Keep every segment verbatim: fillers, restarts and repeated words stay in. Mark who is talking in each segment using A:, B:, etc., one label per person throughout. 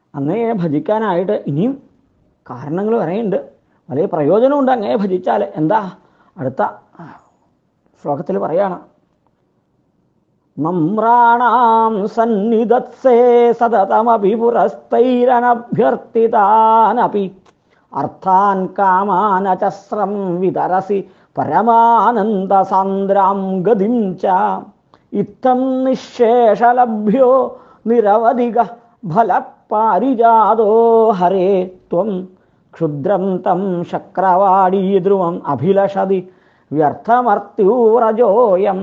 A: അങ്ങയെ ഭജിക്കാനായിട്ട് ഇനിയും കാരണങ്ങൾ പറയുന്നുണ്ട്, വലിയ പ്രയോജനമുണ്ട് അങ്ങയെ ഭജിച്ചാൽ. എന്താ അടുത്ത ശ്ലോകത്തിൽ പറയാണ്, നമ്രാണാം സന്നിധത്സേ സതതമപി പുരസ്തൈരനഭ്യർത്ഥിതാനപി അർത്ഥാൻ കാമാനചസ്രം വിതരസി പരമാനന്ദസാന്ദ്രാം ഗതിം ച ഇത്തം നിശേഷലഭ്യോ നിരവധിക ഫലപാരിജാതോ ഹരേ ത്വം ക്ഷുദ്രം തം ശക്രവാടീ ധ്രുവം അഭിലഷതി വ്യർത്ഥമർത്യൂരജോയം.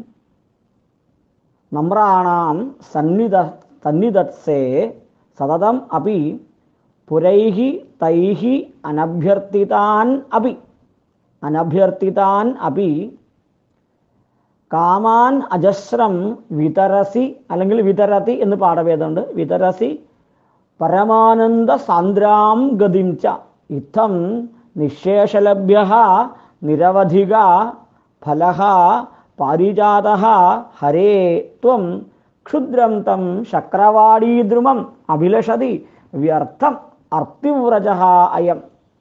A: നമ്രാണാം സന്നിധ സന്നിധത്സേ സതതം അപി പുരൈഹി തൈഹി അനഭ്യർത്ഥിതാൻ അപി അനഭ്യർത്ഥിതാൻ അപി കാമാൻ അജസ്രം വിതരസി, അല്ലെങ്കിൽ വിതരതി എന്ന് പാഠഭേദമുണ്ട്, വിതരസി പരമാനന്ദ സാന്ദ്രാം ഗതിം ച ഇത്തം നിശേഷലഭ്യ നിരവധിക ഫലഃ പാരിജാതഃ ഹരേ ത്വം ക്ഷുദ്രം തം ശക്രവാടീദ്രുമം അഭിലഷതി വ്യർത്ഥം അർത്തിവ്രജഃ അയം.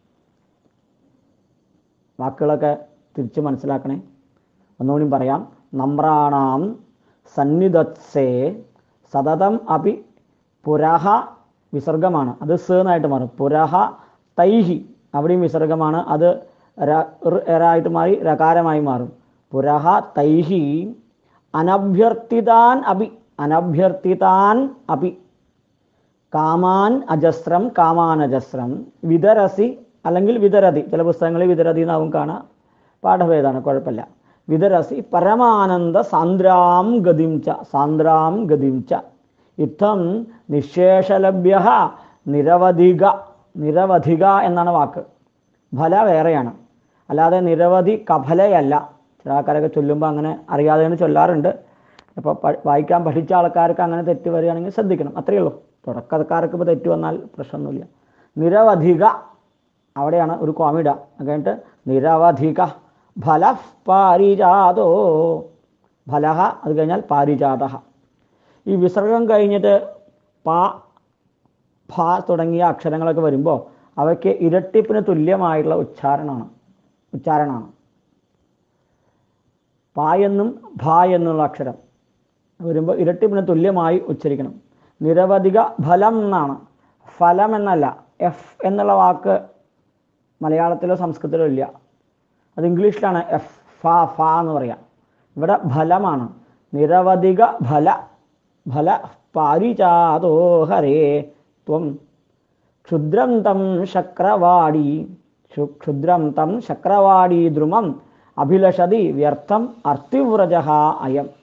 A: വാക്കുകളൊക്കെ തിരിച്ച് മനസ്സിലാക്കണേ. ഒന്നുകൂടി പറയാം. നമ്രാണാം സന്നിധത്സേ സതതം അപി പുരഹ വിസർഗമാണ്, അത് സ് എന്നായിട്ട് മാറും. പുരഹ തൈഹി അവിടെയും വിസർഗമാണ്, അത് ആയിട്ട് മാറി രകാരമായി മാറും. പുരഹ തൈഹി അനഭ്യർത്ഥിതാൻ അപി അനഭ്യർത്ഥിതാൻ അപി കാമാൻ അജസ്രം കാമാനജസ്രം വിതരസി അല്ലെങ്കിൽ വിതരതി, ചില പുസ്തകങ്ങളിൽ വിതരതി എന്നാവും കാണാം, പാഠഭേദമാണ്, കുഴപ്പമില്ല. വിതരസി പരമാനന്ദ സാന്ദ്രാം ഗതിം ച സാന്ദ്രാം ഗതിം ച ഇത്തം നിശേഷലഭ്യ നിരവധിക നിരവധിക എന്നാണ് വാക്ക്. ഫല വേറെയാണ്, അല്ലാതെ നിരവധി കഫലയല്ല. ചില ആൾക്കാരൊക്കെ ചൊല്ലുമ്പോൾ അങ്ങനെ അറിയാതെ ചൊല്ലാറുണ്ട്. അപ്പോൾ വായിക്കാൻ പഠിച്ച ആൾക്കാർക്ക് അങ്ങനെ തെറ്റ് വരികയാണെങ്കിൽ ശ്രദ്ധിക്കണം, അത്രയേ ഉള്ളൂ. തുടക്കക്കാർക്ക് ഇപ്പോൾ തെറ്റ് വന്നാൽ പ്രശ്നമൊന്നുമില്ല. നിരവധിക അവിടെയാണ് ഒരു കോമിഡ, കഴിഞ്ഞിട്ട് നിരവധിക ഫല പാരിജാതോ ഫലഹ, അത് കഴിഞ്ഞാൽ പാരിജാത. ഈ വിസർഗം കഴിഞ്ഞിട്ട് പ ഫ തുടങ്ങിയ അക്ഷരങ്ങളൊക്കെ വരുമ്പോൾ അവയ്ക്ക് ഇരട്ടിപ്പിന് തുല്യമായിട്ടുള്ള ഉച്ചാരണമാണ് ഉച്ചാരണമാണ് പ എന്നും ഭ എന്നുള്ള അക്ഷരം വരുമ്പോൾ ഇരട്ടിപ്പിന് തുല്യമായി ഉച്ചരിക്കണം. നിരവധിക ഫലം എന്നാണ്, ഫലം എന്നല്ല. എഫ് എന്നുള്ള വാക്ക് മലയാളത്തിലോ സംസ്കൃതത്തിലോ ഇല്ല, അത് ഇംഗ്ലീഷിലാണ് എഫ് ഫ ഫ എന്ന് പറയാം. ഇവിടെ ഫലമാണ്. നിരവധിക ഫല ഫല പാരിജാതോ ഹരേ ത്വം ക്ഷുദ്രം തം ശക്രവാടി ക്ഷുദ്രം തം ശക്രവാടി ദ്രുമം അഭിലഷതി വ്യർത്ഥം അർത്തിവ്രജഃ അയം.